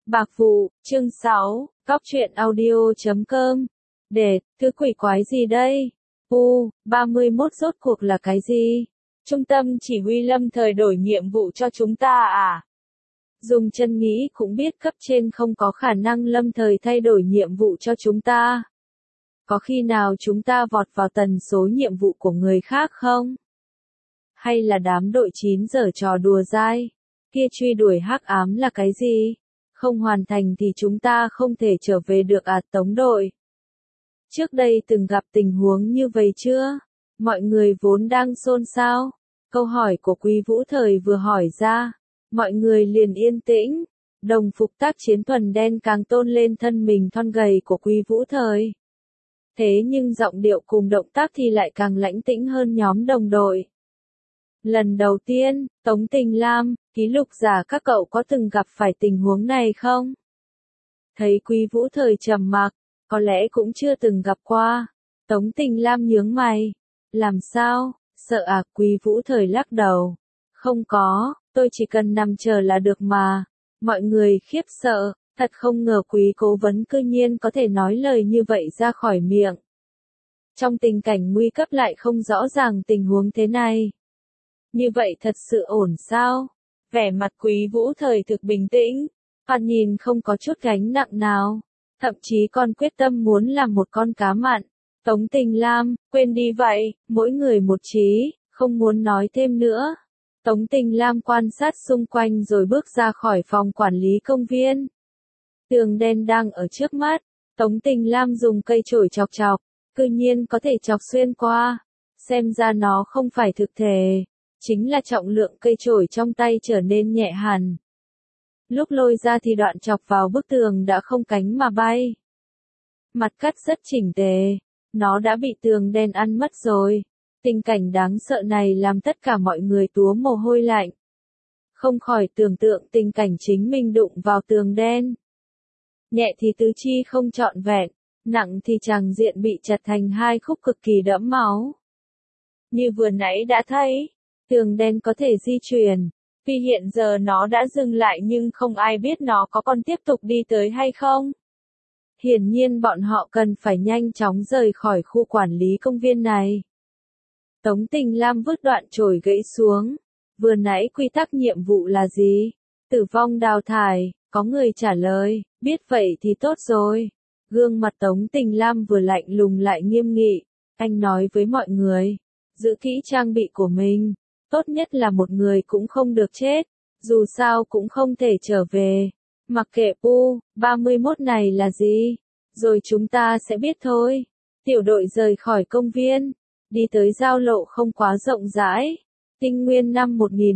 Bạc Vụ, chương 6, Góc truyện audio.com. Thứ quỷ quái gì đây? 31 rốt cuộc là cái gì? Trung tâm chỉ huy lâm thời đổi nhiệm vụ cho chúng ta à? Dùng chân nghĩ cũng biết cấp trên không có khả năng lâm thời thay đổi nhiệm vụ cho chúng ta. Có khi nào chúng ta vọt vào tần số nhiệm vụ của người khác không? Hay là đám đội 9 giở trò đùa dai? Kia truy đuổi hắc ám là cái gì? Không hoàn thành thì chúng ta không thể trở về được à Tống đội? Trước đây từng gặp tình huống như vậy chưa? Mọi người vốn đang xôn xao. Câu hỏi của Quý Vũ Thời vừa hỏi ra, mọi người liền yên tĩnh. Đồng phục tác chiến thuần đen càng tôn lên thân mình thon gầy của Quý Vũ Thời. Thế nhưng giọng điệu cùng động tác thì lại càng lãnh tĩnh hơn nhóm đồng đội. Lần đầu tiên, Tống Tình Lam, ký lục giả các cậu có từng gặp phải tình huống này không? Thấy Quý Vũ Thời trầm mặc, có lẽ cũng chưa từng gặp qua. Tống Tình Lam nhướng mày. Làm sao? Sợ à? Quý Vũ Thời lắc đầu. Không có, tôi chỉ cần nằm chờ là được mà. Mọi người khiếp sợ, thật không ngờ Quý cố vấn cư nhiên có thể nói lời như vậy ra khỏi miệng. Trong tình cảnh nguy cấp lại không rõ ràng tình huống thế này. Như vậy thật sự ổn sao? Vẻ mặt Quý Vũ Thời thực bình tĩnh, thoạt nhìn không có chút gánh nặng nào, thậm chí còn quyết tâm muốn làm một con cá mặn. Tống Tình Lam, quên đi vậy, mỗi người một chí, không muốn nói thêm nữa. Tống Tình Lam quan sát xung quanh rồi bước ra khỏi phòng quản lý công viên. Tường đen đang ở trước mắt, Tống Tình Lam dùng cây chổi chọc chọc, cư nhiên có thể chọc xuyên qua. Xem ra nó không phải thực thể, chính là trọng lượng cây chổi trong tay trở nên nhẹ hẳn. Lúc lôi ra thì đoạn chọc vào bức tường đã không cánh mà bay. Mặt cắt rất chỉnh tề, nó đã bị tường đen ăn mất rồi. Tình cảnh đáng sợ này làm tất cả mọi người túa mồ hôi lạnh. Không khỏi tưởng tượng tình cảnh chính mình đụng vào tường đen. Nhẹ thì tứ chi không trọn vẹn, nặng thì tràng diện bị chặt thành hai khúc cực kỳ đẫm máu. Như vừa nãy đã thấy, tường đen có thể di chuyển. Vì hiện giờ nó đã dừng lại nhưng không ai biết nó có còn tiếp tục đi tới hay không. Hiển nhiên bọn họ cần phải nhanh chóng rời khỏi khu quản lý công viên này. Tống Tình Lam vứt đoạn chổi gãy xuống. Vừa nãy quy tắc nhiệm vụ là gì? Tử vong đào thải, có người trả lời, biết vậy thì tốt rồi. Gương mặt Tống Tình Lam vừa lạnh lùng lại nghiêm nghị. Anh nói với mọi người, giữ kỹ trang bị của mình. Tốt nhất là một người cũng không được chết, dù sao cũng không thể trở về. Mặc kệ 31 này là gì, rồi chúng ta sẽ biết thôi. Tiểu đội rời khỏi công viên, đi tới giao lộ không quá rộng rãi. Tinh nguyên năm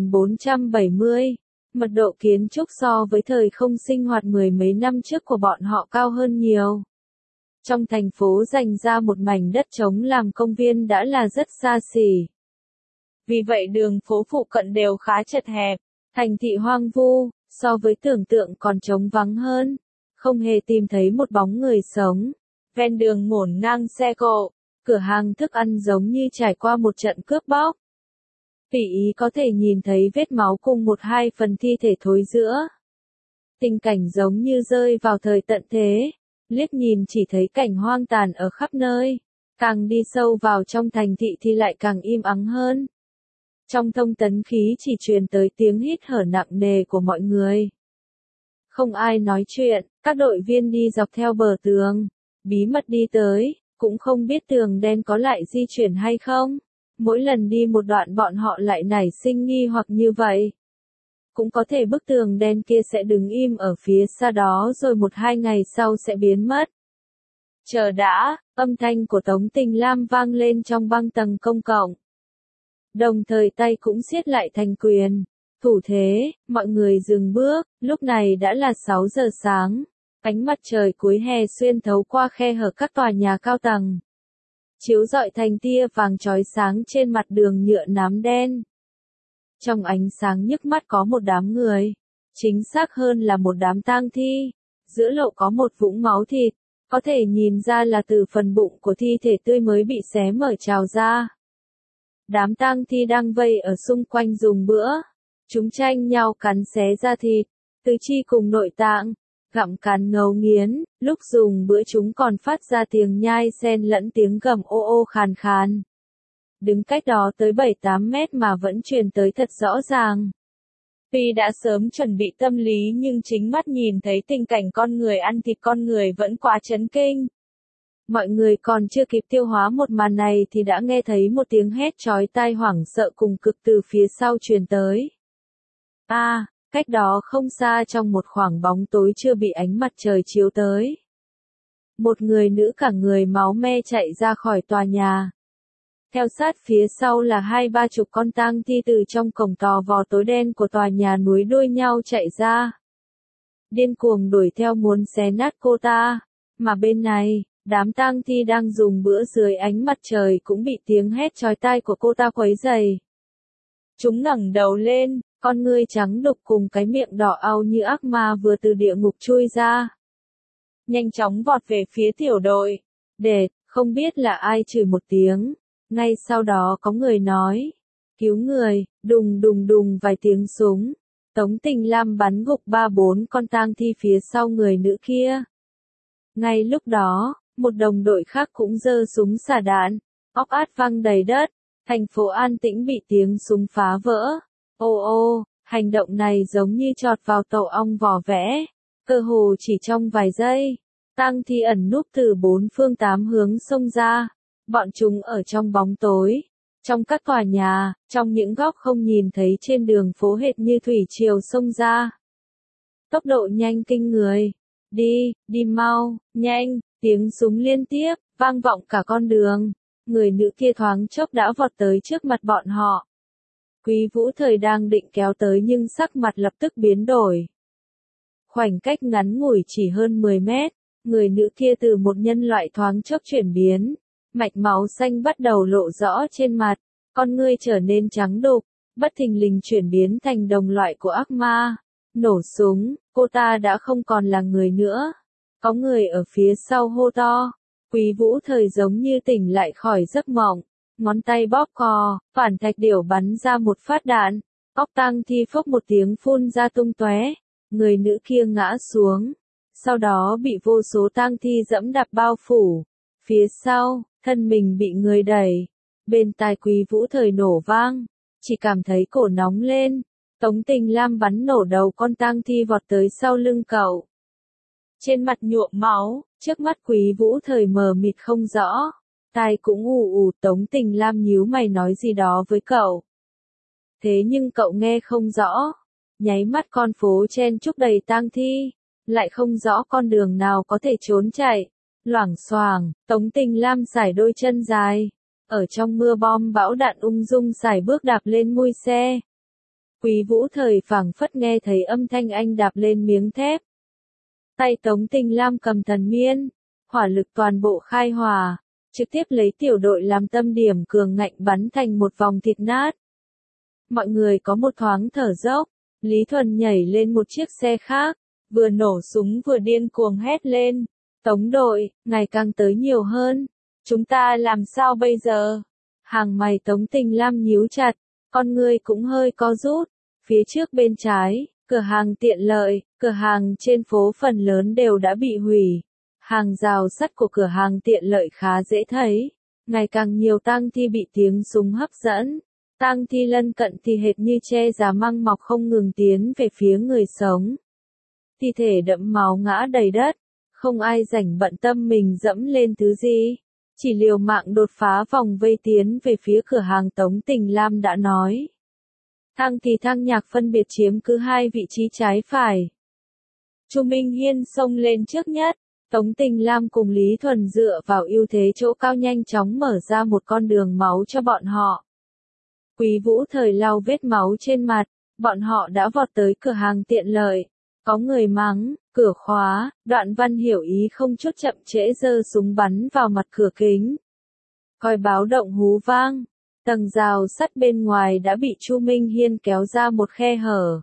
1470, mật độ kiến trúc so với thời không sinh hoạt mười mấy năm trước của bọn họ cao hơn nhiều. Trong thành phố dành ra một mảnh đất trống làm công viên đã là rất xa xỉ. Vì vậy đường phố phụ cận đều khá chật hẹp, thành thị hoang vu, so với tưởng tượng còn trống vắng hơn. Không hề tìm thấy một bóng người sống. Ven đường ngổn ngang xe cộ, cửa hàng thức ăn giống như trải qua một trận cướp bóc. Tùy ý có thể nhìn thấy vết máu cùng một hai phần thi thể thối rữa. Tình cảnh giống như rơi vào thời tận thế, liếc nhìn chỉ thấy cảnh hoang tàn ở khắp nơi. Càng đi sâu vào trong thành thị thì lại càng im ắng hơn. Trong thông tấn khí chỉ truyền tới tiếng hít thở nặng nề của mọi người. Không ai nói chuyện, các đội viên đi dọc theo bờ tường, bí mật đi tới, cũng không biết tường đen có lại di chuyển hay không. Mỗi lần đi một đoạn bọn họ lại nảy sinh nghi hoặc như vậy. Cũng có thể bức tường đen kia sẽ đứng im ở phía xa đó rồi một hai ngày sau sẽ biến mất. Chờ đã, âm thanh của Tống Tình Lam vang lên trong băng tầng công cộng. Đồng thời tay cũng siết lại thành quyền. Thủ thế, mọi người dừng bước, lúc này đã là 6 giờ sáng. Ánh mặt trời cuối hè xuyên thấu qua khe hở các tòa nhà cao tầng. Chiếu rọi thành tia vàng chói sáng trên mặt đường nhựa nám đen. Trong ánh sáng nhức mắt có một đám người. Chính xác hơn là một đám tang thi. Giữa lộ có một vũng máu thịt. Có thể nhìn ra là từ phần bụng của thi thể tươi mới bị xé mở trào ra. Đám tang thi đang vây ở xung quanh dùng bữa. Chúng tranh nhau cắn xé da thịt, tứ chi cùng nội tạng. gặm cắn ngấu nghiến, lúc dùng bữa chúng còn phát ra tiếng nhai xen lẫn tiếng gầm ô ô khàn khàn. Đứng cách đó tới 7-8 mét mà vẫn truyền tới thật rõ ràng. Tuy đã sớm chuẩn bị tâm lý nhưng chính mắt nhìn thấy tình cảnh con người ăn thịt con người vẫn quá chấn kinh. Mọi người còn chưa kịp tiêu hóa một màn này thì đã nghe thấy một tiếng hét chói tai hoảng sợ cùng cực từ phía sau truyền tới. Cách đó không xa trong một khoảng bóng tối chưa bị ánh mặt trời chiếu tới. Một người nữ cả người máu me chạy ra khỏi tòa nhà. Theo sát phía sau là 20-30 con tang thi từ trong cổng tò vò tối đen của tòa nhà núi đuôi nhau chạy ra. Điên cuồng đuổi theo muốn xé nát cô ta. Mà bên này, đám tang thi đang dùng bữa dưới ánh mặt trời cũng bị tiếng hét chói tai của cô ta quấy rầy. Chúng ngẩng đầu lên, con ngươi trắng đục cùng cái miệng đỏ au như ác ma vừa từ địa ngục chui ra. Nhanh chóng vọt về phía tiểu đội. Không biết là ai chửi một tiếng. Ngay sau đó có người nói. Cứu người, đùng đùng đùng vài tiếng súng. Tống Tình Lam bắn gục 3-4 con tang thi phía sau người nữ kia. Ngay lúc đó, một đồng đội khác cũng giơ súng xả đạn. Óc át văng đầy đất. Thành phố an tĩnh bị tiếng súng phá vỡ. Hành động này giống như chọt vào tổ ong vỏ vẽ. Cơ hồ chỉ trong vài giây. Tang thi ẩn núp từ 4 phương 8 hướng xông ra. Bọn chúng ở trong bóng tối. Trong các tòa nhà, trong những góc không nhìn thấy trên đường phố hệt như thủy triều xông ra. Tốc độ nhanh kinh người. Đi mau, nhanh, tiếng súng liên tiếp, vang vọng cả con đường. Người nữ kia thoáng chốc đã vọt tới trước mặt bọn họ. Quý Vũ Thời đang định kéo tới nhưng sắc mặt lập tức biến đổi. Khoảnh cách ngắn ngủi chỉ hơn 10 mét, người nữ kia từ một nhân loại thoáng chốc chuyển biến. Mạch máu xanh bắt đầu lộ rõ trên mặt, con ngươi trở nên trắng đục, bất thình lình chuyển biến thành đồng loại của ác ma. Nổ súng, cô ta đã không còn là người nữa. Có người ở phía sau hô to. Quý Vũ Thời giống như tỉnh lại khỏi giấc mộng. Ngón tay bóp cò, phản thạch điểu bắn ra một phát đạn. Óc tang thi phốc một tiếng phun ra tung tóe. Người nữ kia ngã xuống. Sau đó bị vô số tang thi dẫm đạp bao phủ. Phía sau, thân mình bị người đẩy. Bên tai Quý Vũ Thời nổ vang. Chỉ cảm thấy cổ nóng lên. Tống Tình Lam bắn nổ đầu con tang thi vọt tới sau lưng cậu. Trên mặt nhuộm máu, trước mắt Quý Vũ Thời mờ mịt không rõ. Tai cũng ù. Tống Tình Lam nhíu mày nói gì đó với cậu. Thế nhưng cậu nghe không rõ. Nháy mắt con phố chen chúc đầy tang thi. Lại không rõ con đường nào có thể trốn chạy. Loảng xoảng, Tống Tình Lam sải đôi chân dài. Ở trong mưa bom bão đạn ung dung sải bước đạp lên mui xe. Quý Vũ Thời phảng phất nghe thấy âm thanh anh đạp lên miếng thép. Tay Tống Tình Lam cầm thần miên. Hỏa lực toàn bộ khai hỏa. Trực tiếp lấy tiểu đội làm tâm điểm cường ngạnh bắn thành một vòng thịt nát. Mọi người có một thoáng thở dốc. Lý Thuần nhảy lên một chiếc xe khác. Vừa nổ súng vừa điên cuồng hét lên. Tống đội, ngày càng tới nhiều hơn. Chúng ta làm sao bây giờ? Hàng mày Tống Tình Lam nhíu chặt. Con ngươi cũng hơi co rút. Phía trước bên trái, cửa hàng tiện lợi, cửa hàng trên phố phần lớn đều đã bị hủy. Hàng rào sắt của cửa hàng tiện lợi khá dễ thấy. Ngày càng nhiều tang thi bị tiếng súng hấp dẫn. Tang thi lân cận thì hệt như tre già măng mọc không ngừng tiến về phía người sống. Thi thể đẫm máu ngã đầy đất. Không ai rảnh bận tâm mình dẫm lên thứ gì. Chỉ liều mạng đột phá vòng vây tiến về phía cửa hàng Tống Tình Lam đã nói. Thang thì Thang Nhạc phân biệt chiếm cứ 2 vị trí trái phải. Chu Minh Hiên xông lên trước nhất. Tống Tình Lam cùng Lý Thuần dựa vào ưu thế chỗ cao nhanh chóng mở ra một con đường máu cho bọn họ. Quý Vũ Thời lau vết máu trên mặt. Bọn họ đã vọt tới cửa hàng tiện lợi. Có người mắng, cửa khóa, Đoạn Văn hiểu ý không chút chậm trễ giơ súng bắn vào mặt cửa kính. Còi báo động hú vang. Tầng rào sắt bên ngoài đã bị Chu Minh Hiên kéo ra một khe hở.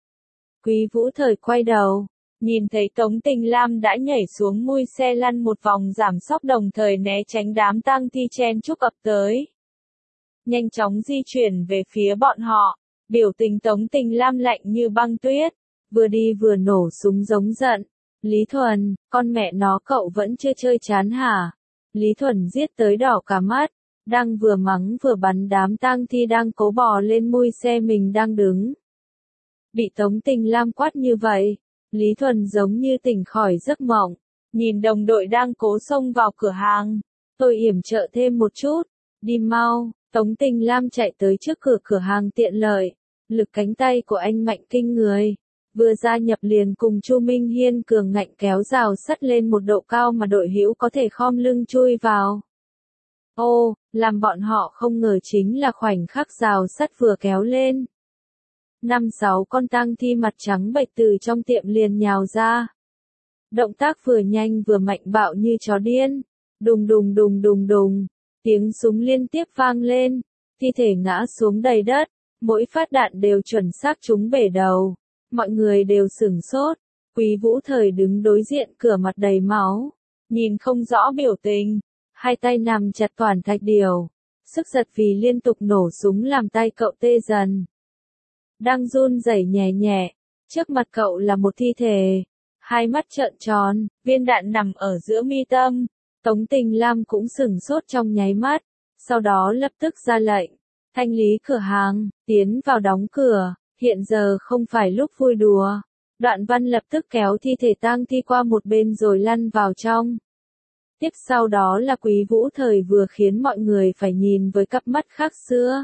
Quý Vũ Thời quay đầu, nhìn thấy Tống Tình Lam đã nhảy xuống mui xe lăn một vòng giảm sóc đồng thời né tránh đám tang thi chen chúc ập tới. Nhanh chóng di chuyển về phía bọn họ, biểu tình Tống Tình Lam lạnh như băng tuyết, vừa đi vừa nổ súng giống giận. Lý Thuần, con mẹ nó cậu vẫn chưa chơi chán hả? Lý Thuần giết tới đỏ cả mắt, đang vừa mắng vừa bắn đám tang thi đang cố bò lên mui xe mình đang đứng. Bị Tống Tình Lam quát như vậy, Lý Thuần giống như tỉnh khỏi giấc mộng, nhìn đồng đội đang cố xông vào cửa hàng. Tôi yểm trợ thêm một chút, đi mau. Tống Tình Lam chạy tới trước cửa hàng tiện lợi, lực cánh tay của anh mạnh kinh người. Vừa gia nhập liền cùng Chu Minh Hiên cường ngạnh kéo rào sắt lên một độ cao mà đội hữu có thể khom lưng chui vào. Ô, làm bọn họ không ngờ chính là khoảnh khắc rào sắt vừa kéo lên. 5-6 con tang thi mặt trắng bệch từ trong tiệm liền nhào ra. Động tác vừa nhanh vừa mạnh bạo như chó điên. Đùng đùng đùng đùng đùng, tiếng súng liên tiếp vang lên, thi thể ngã xuống đầy đất, mỗi phát đạn đều chuẩn xác trúng bể đầu. Mọi người đều sửng sốt, Quý Vũ Thời đứng đối diện cửa mặt đầy máu, nhìn không rõ biểu tình, hai tay nằm chặt toàn thạch điều, sức giật vì liên tục nổ súng làm tay cậu tê dần. Đang run rẩy nhẹ nhẹ, trước mặt cậu là một thi thể, hai mắt trợn tròn, viên đạn nằm ở giữa mi tâm. Tống Tình Lam cũng sửng sốt trong nháy mắt, sau đó lập tức ra lệnh, thanh lý cửa hàng, tiến vào đóng cửa, hiện giờ không phải lúc vui đùa. Đoạn Văn lập tức kéo thi thể tang thi qua một bên rồi lăn vào trong. Tiếp sau đó là Quý Vũ Thời vừa khiến mọi người phải nhìn với cặp mắt khác xưa.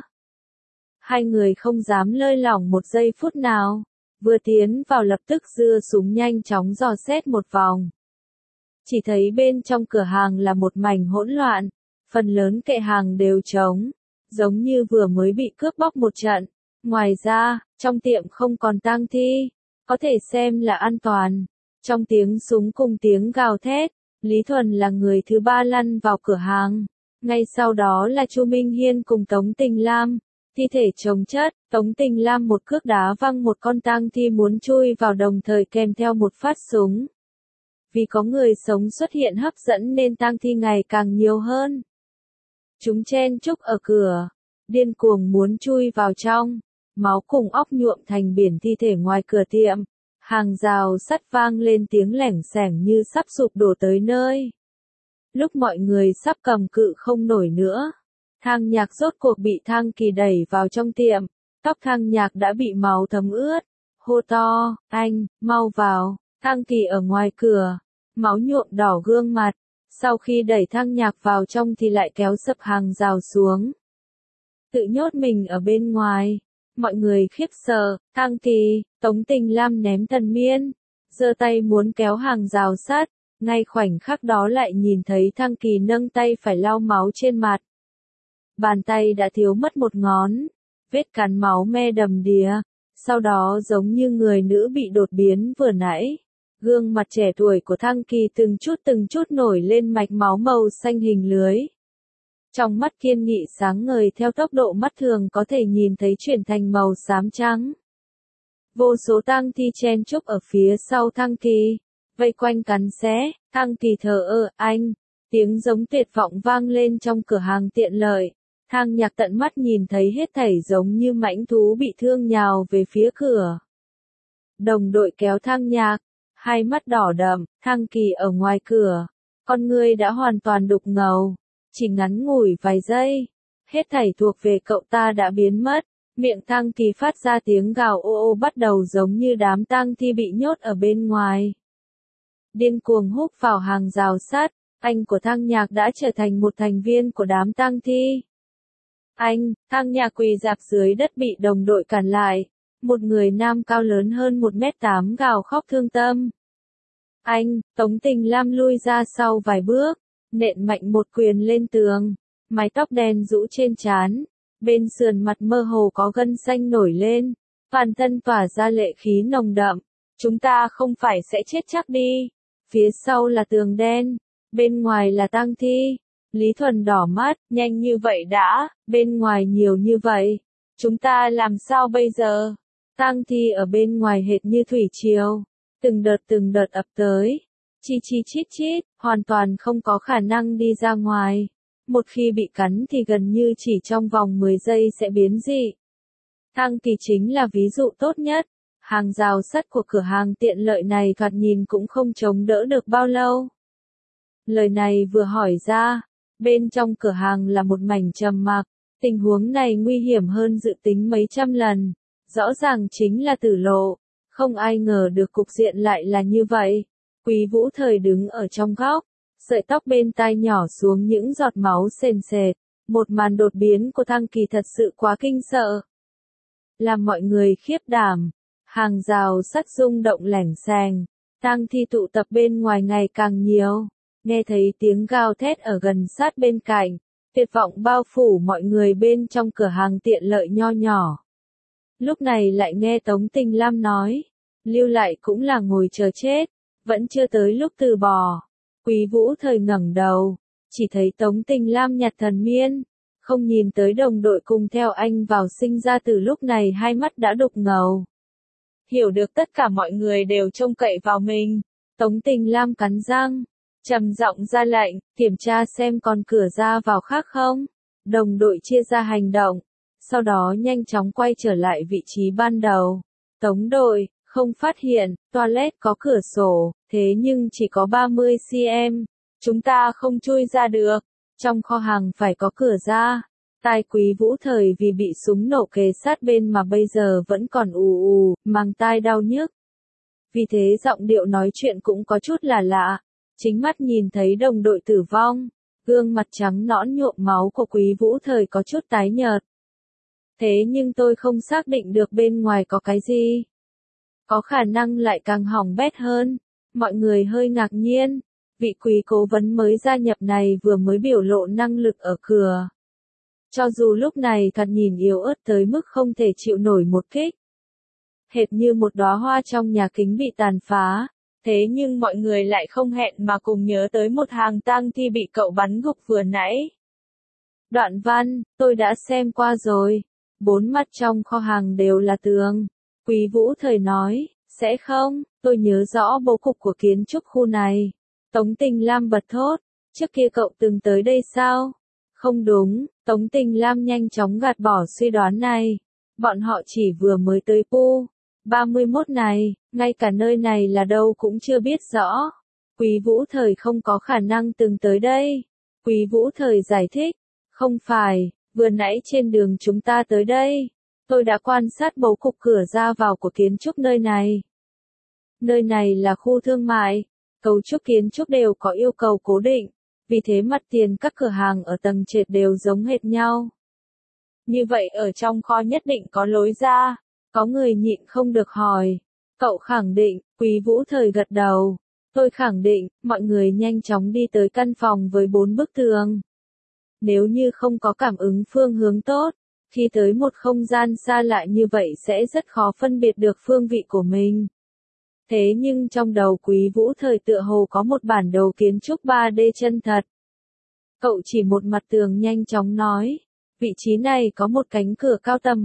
Hai người không dám lơi lỏng một giây phút nào, vừa tiến vào lập tức giơ súng nhanh chóng dò xét một vòng. Chỉ thấy bên trong cửa hàng là một mảnh hỗn loạn, phần lớn kệ hàng đều trống, giống như vừa mới bị cướp bóc một trận. Ngoài ra, trong tiệm không còn tang thi, có thể xem là an toàn. Trong tiếng súng cùng tiếng gào thét, Lý Thuần là người thứ ba lăn vào cửa hàng. Ngay sau đó là Chu Minh Hiên cùng Tống Tình Lam, thi thể chồng chất. Tống Tình Lam một cước đá văng một con tang thi muốn chui vào đồng thời kèm theo một phát súng. Vì có người sống xuất hiện hấp dẫn nên tang thi ngày càng nhiều hơn. Chúng chen chúc ở cửa, điên cuồng muốn chui vào trong, máu cùng óc nhuộm thành biển thi thể ngoài cửa tiệm. Hàng rào sắt vang lên tiếng lẻng xẻng như sắp sụp đổ tới nơi. Lúc mọi người sắp cầm cự không nổi nữa, Thang Nhạc rốt cuộc bị Thang Kỳ đẩy vào trong tiệm, tóc Thang Nhạc đã bị máu thấm ướt. Hô to, anh, mau vào. Thang Kỳ ở ngoài cửa, máu nhuộm đỏ gương mặt, sau khi đẩy Thang Nhạc vào trong thì lại kéo sập hàng rào xuống. Tự nhốt mình ở bên ngoài, mọi người khiếp sợ. Thang Kỳ, Tống Tình Lam ném Thần Miên, giơ tay muốn kéo hàng rào sắt, ngay khoảnh khắc đó lại nhìn thấy Thang Kỳ nâng tay phải lau máu trên mặt. Bàn tay đã thiếu mất một ngón, vết cắn máu me đầm đìa, sau đó giống như người nữ bị đột biến vừa nãy. Gương mặt trẻ tuổi của Thang Kỳ từng chút nổi lên mạch máu màu xanh hình lưới. Trong mắt kiên nghị sáng ngời theo tốc độ mắt thường có thể nhìn thấy chuyển thành màu xám trắng. Vô số tang thi chen chúc ở phía sau Thang Kỳ, vây quanh cắn xé. Thang Kỳ thờ ơ, anh, tiếng giống tuyệt vọng vang lên trong cửa hàng tiện lợi. Thang Nhạc tận mắt nhìn thấy hết thảy giống như mãnh thú bị thương nhào về phía cửa. Đồng đội kéo Thang Nhạc, hai mắt đỏ đậm. Thang Kỳ ở ngoài cửa, con người đã hoàn toàn đục ngầu, chỉ ngắn ngủi vài giây, hết thảy thuộc về cậu ta đã biến mất. Miệng Thang Kỳ phát ra tiếng gào ô ô bắt đầu giống như đám tang thi bị nhốt ở bên ngoài. Điên cuồng húc vào hàng rào sắt, anh của Thang Nhạc đã trở thành một thành viên của đám tang thi. Anh, Thang Nhạc quỳ rạp dưới đất bị đồng đội cản lại. Một người nam cao lớn hơn 1m8 gào khóc thương tâm. Anh, Tống Tình Lam lui ra sau vài bước, nện mạnh một quyền lên tường, mái tóc đen rũ trên trán, bên sườn mặt mơ hồ có gân xanh nổi lên, toàn thân tỏa ra lệ khí nồng đậm. Chúng ta không phải sẽ chết chắc đi. Phía sau là tường đen, bên ngoài là tang thi. Lý Thuần đỏ mắt, nhanh như vậy đã, bên ngoài nhiều như vậy. Chúng ta làm sao bây giờ? Tang thi ở bên ngoài hệt như thủy triều, từng đợt ập tới. Chi chi chít chít, hoàn toàn không có khả năng đi ra ngoài. Một khi bị cắn thì gần như chỉ trong vòng 10 giây sẽ biến dị. Thang Kỳ chính là ví dụ tốt nhất. Hàng rào sắt của cửa hàng tiện lợi này thoạt nhìn cũng không chống đỡ được bao lâu. Lời này vừa hỏi ra, bên trong cửa hàng là một mảnh trầm mặc, tình huống này nguy hiểm hơn dự tính mấy trăm lần, rõ ràng chính là tử lộ, không ai ngờ được cục diện lại là như vậy. Quý Vũ Thời đứng ở trong góc, sợi tóc bên tai nhỏ xuống những giọt máu sền sệt, một màn đột biến của Thăng Kỳ thật sự quá kinh sợ. Làm mọi người khiếp đảm, hàng rào sắt rung động lẻng xèng, tang thi tụ tập bên ngoài ngày càng nhiều, nghe thấy tiếng gào thét ở gần sát bên cạnh, tuyệt vọng bao phủ mọi người bên trong cửa hàng tiện lợi nho nhỏ. Lúc này lại nghe Tống Tình Lam nói, lưu lại cũng là ngồi chờ chết, vẫn chưa tới lúc từ bỏ. Quý Vũ Thời ngẩng đầu, chỉ thấy Tống Tình Lam nhặt thần miên, không nhìn tới đồng đội cùng theo anh vào sinh ra từ lúc này hai mắt đã đục ngầu. Hiểu được tất cả mọi người đều trông cậy vào mình, Tống Tình Lam cắn răng, trầm giọng ra lệnh, kiểm tra xem còn cửa ra vào khác không. Đồng đội chia ra hành động, sau đó nhanh chóng quay trở lại vị trí ban đầu. Tống đội, không phát hiện, toilet có cửa sổ, thế nhưng chỉ có 30 cm, chúng ta không chui ra được, trong kho hàng phải có cửa ra. Tai Quý Vũ Thời vì bị súng nổ kề sát bên mà bây giờ vẫn còn ù ù, mang tai đau nhức. Vì thế giọng điệu nói chuyện cũng có chút là lạ, chính mắt nhìn thấy đồng đội tử vong, gương mặt trắng nõn nhuộm máu của Quý Vũ Thời có chút tái nhợt. Thế nhưng tôi không xác định được bên ngoài có cái gì. Có khả năng lại càng hỏng bét hơn. Mọi người hơi ngạc nhiên, vị quý cố vấn mới gia nhập này vừa mới biểu lộ năng lực ở cửa. Cho dù lúc này thoạt nhìn yếu ớt tới mức không thể chịu nổi một kích. Hệt như một đóa hoa trong nhà kính bị tàn phá, thế nhưng mọi người lại không hẹn mà cùng nhớ tới một hàng tang thi bị cậu bắn gục vừa nãy. Đoạn văn, tôi đã xem qua rồi, 4 mặt trong kho hàng đều là tường. Quý Vũ Thời nói, sẽ không, tôi nhớ rõ bố cục của kiến trúc khu này. Tống Tình Lam bật thốt, trước kia cậu từng tới đây sao? Không đúng, Tống Tình Lam nhanh chóng gạt bỏ suy đoán này. Bọn họ chỉ vừa mới tới Pu 31 này, ngay cả nơi này là đâu cũng chưa biết rõ. Quý Vũ Thời không có khả năng từng tới đây. Quý Vũ Thời giải thích, không phải, vừa nãy trên đường chúng ta tới đây, tôi đã quan sát bố cục cửa ra vào của kiến trúc nơi này. Nơi này là khu thương mại, cấu trúc kiến trúc đều có yêu cầu cố định, vì thế mặt tiền các cửa hàng ở tầng trệt đều giống hệt nhau. Như vậy ở trong kho nhất định có lối ra, có người nhịn không được hỏi. Cậu khẳng định, Quý Vũ Thời gật đầu. Tôi khẳng định, mọi người nhanh chóng đi tới căn phòng với 4 bức tường. Nếu như không có cảm ứng phương hướng tốt, khi tới một không gian xa lạ như vậy sẽ rất khó phân biệt được phương vị của mình. Thế nhưng trong đầu Quý Vũ Thời tựa hồ có một bản đồ kiến trúc 3D chân thật. Cậu chỉ một mặt tường nhanh chóng nói, vị trí này có một cánh cửa cao tầm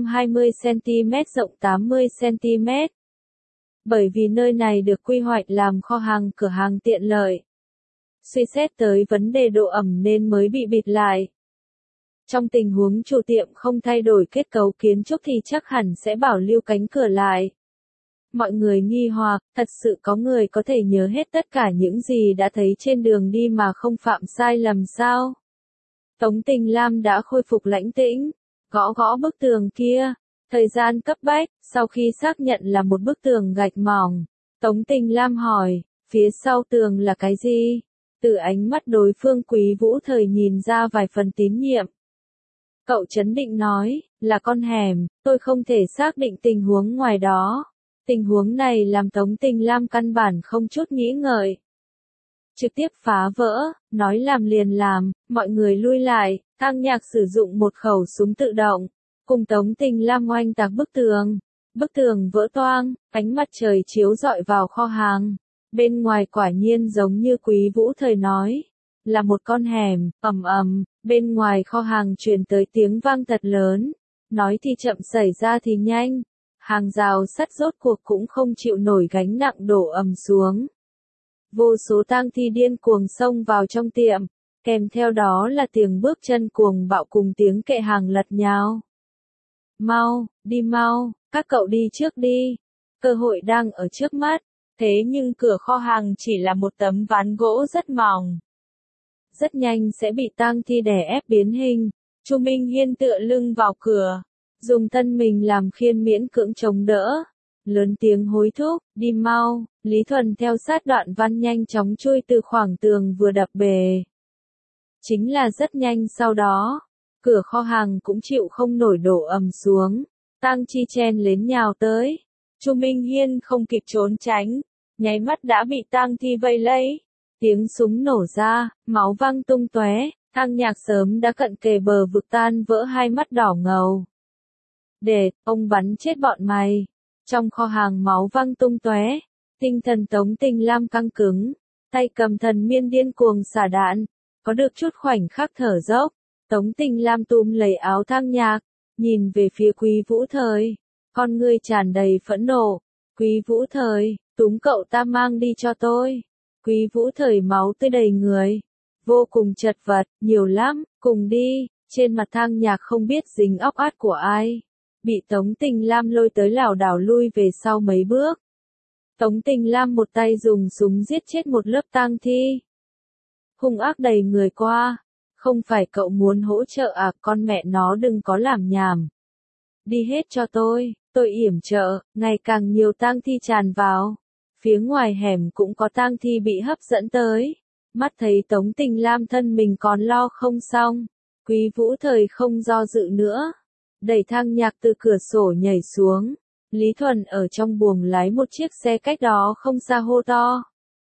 120cm rộng 80cm. Bởi vì nơi này được quy hoạch làm kho hàng cửa hàng tiện lợi. Suy xét tới vấn đề độ ẩm nên mới bị bịt lại. Trong tình huống chủ tiệm không thay đổi kết cấu kiến trúc thì chắc hẳn sẽ bảo lưu cánh cửa lại. Mọi người nghi hoặc, thật sự có người có thể nhớ hết tất cả những gì đã thấy trên đường đi mà không phạm sai lầm sao? Tống Tình Lam đã khôi phục lãnh tĩnh, gõ gõ bức tường kia. Thời gian cấp bách, sau khi xác nhận là một bức tường gạch mỏng, Tống Tình Lam hỏi, phía sau tường là cái gì? Từ ánh mắt đối phương Quý Vũ Thời nhìn ra vài phần tín nhiệm. Cậu trấn định nói, là con hẻm, tôi không thể xác định tình huống ngoài đó. Tình huống này làm Tống Tình Lam căn bản không chút nghĩ ngợi. Trực tiếp phá vỡ, nói làm liền làm, mọi người lui lại, Thang Nhạc sử dụng một khẩu súng tự động, cùng Tống Tình Lam oanh tạc bức tường vỡ toang, ánh mặt trời chiếu rọi vào kho hàng. Bên ngoài quả nhiên giống như Quý Vũ Thời nói, là một con hẻm, ầm ầm, bên ngoài kho hàng truyền tới tiếng vang thật lớn, nói thì chậm xảy ra thì nhanh, hàng rào sắt rốt cuộc cũng không chịu nổi gánh nặng đổ ầm xuống. Vô số tang thi điên cuồng xông vào trong tiệm, kèm theo đó là tiếng bước chân cuồng bạo cùng tiếng kệ hàng lật nhào. Mau, đi mau, các cậu đi trước đi, cơ hội đang ở trước mắt, thế nhưng cửa kho hàng chỉ là một tấm ván gỗ rất mỏng. Rất nhanh sẽ bị tang thi đè ép biến hình. Chu Minh Hiên tựa lưng vào cửa, dùng thân mình làm khiên miễn cưỡng chống đỡ. Lớn tiếng hối thúc, đi mau, Lý Thuần theo sát Đoạn Văn nhanh chóng chui từ khoảng tường vừa đập bề. Chính là rất nhanh sau đó, cửa kho hàng cũng chịu không nổi đổ ầm xuống, tang chi chen lên nhào tới. Chu Minh Hiên không kịp trốn tránh, nháy mắt đã bị tang thi vây lấy. Tiếng súng nổ ra, máu văng tung tóe, Thang Nhạc sớm đã cận kề bờ vực tan vỡ hai mắt đỏ ngầu. Ông bắn chết bọn mày. Trong kho hàng máu văng tung tóe, tinh thần Tống Tình Lam căng cứng, tay cầm thần miên điên cuồng xả đạn, có được chút khoảnh khắc thở dốc. Tống Tình Lam túm lấy áo Thang Nhạc, nhìn về phía Quý Vũ Thời, con ngươi tràn đầy phẫn nộ. Quý Vũ Thời, túm cậu ta mang đi cho tôi. Quý Vũ Thời máu tươi đầy người, vô cùng chật vật, nhiều lắm, cùng đi. Trên mặt Thang Nhạc không biết dính óc át của ai, bị Tống Tình Lam lôi tới lảo đảo lui về sau mấy bước. Tống Tình Lam một tay dùng súng giết chết một lớp tang thi, hung ác đầy người qua. Không phải cậu muốn hỗ trợ à, con mẹ nó đừng có làm nhảm. Đi hết cho tôi yểm trợ. Ngày càng nhiều tang thi tràn vào. Phía ngoài hẻm cũng có tang thi bị hấp dẫn tới. Mắt thấy Tống Tình Lam thân mình còn lo không xong, Quý Vũ Thời không do dự nữa, đẩy Thang Nhạc từ cửa sổ nhảy xuống. Lý Thuần ở trong buồng lái một chiếc xe cách đó không xa hô to.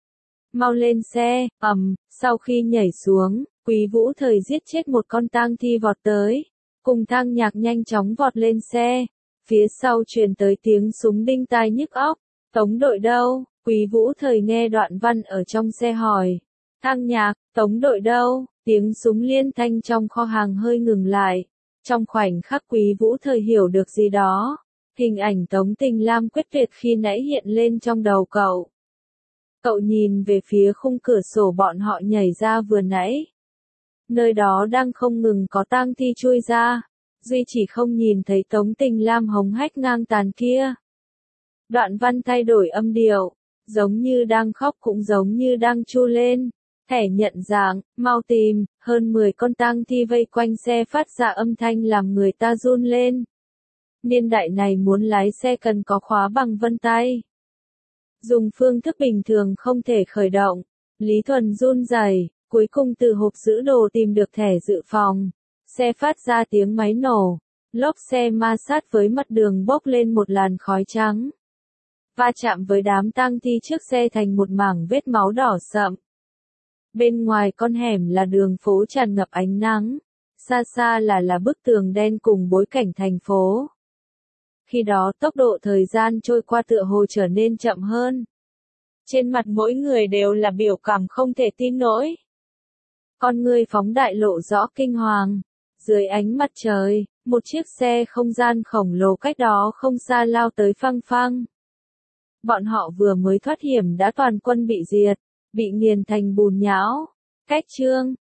Mau lên xe, sau khi nhảy xuống, Quý Vũ Thời giết chết một con tang thi vọt tới, cùng Thang Nhạc nhanh chóng vọt lên xe. Phía sau truyền tới tiếng súng đinh tai nhức óc. Tống đội đâu? Quý Vũ Thời nghe Đoạn Văn ở trong xe hỏi. Thang Nhạc, Tống đội đâu? Tiếng súng liên thanh trong kho hàng hơi ngừng lại. Trong khoảnh khắc Quý Vũ Thời hiểu được gì đó, hình ảnh Tống Tình Lam quyết tuyệt khi nãy hiện lên trong đầu cậu. Cậu nhìn về phía khung cửa sổ bọn họ nhảy ra vừa nãy. Nơi đó đang không ngừng có tang thi chui ra, duy chỉ không nhìn thấy Tống Tình Lam hống hách ngang tàn kia. Đoạn Văn thay đổi âm điệu, giống như đang khóc cũng giống như đang chu lên. Thẻ nhận dạng, mau tìm. Hơn 10 con tang thi vây quanh xe phát ra âm thanh làm người ta run lên. Niên đại này muốn lái xe cần có khóa bằng vân tay. Dùng phương thức bình thường không thể khởi động. Lý Thuần run rẩy, cuối cùng từ hộp giữ đồ tìm được thẻ dự phòng. Xe phát ra tiếng máy nổ, lốp xe ma sát với mặt đường bốc lên một làn khói trắng. Va chạm với đám tang thi trước xe thành một mảng vết máu đỏ sậm. Bên ngoài con hẻm là đường phố tràn ngập ánh nắng, xa xa là bức tường đen cùng bối cảnh thành phố. Khi đó tốc độ thời gian trôi qua tựa hồ trở nên chậm hơn. Trên mặt mỗi người đều là biểu cảm không thể tin nổi. Con người phóng đại lộ rõ kinh hoàng. Dưới ánh mặt trời, một chiếc xe không gian khổng lồ cách đó không xa lao tới phăng phăng. Bọn họ vừa mới thoát hiểm đã toàn quân bị diệt, bị nghiền thành bùn nhão. Cách chương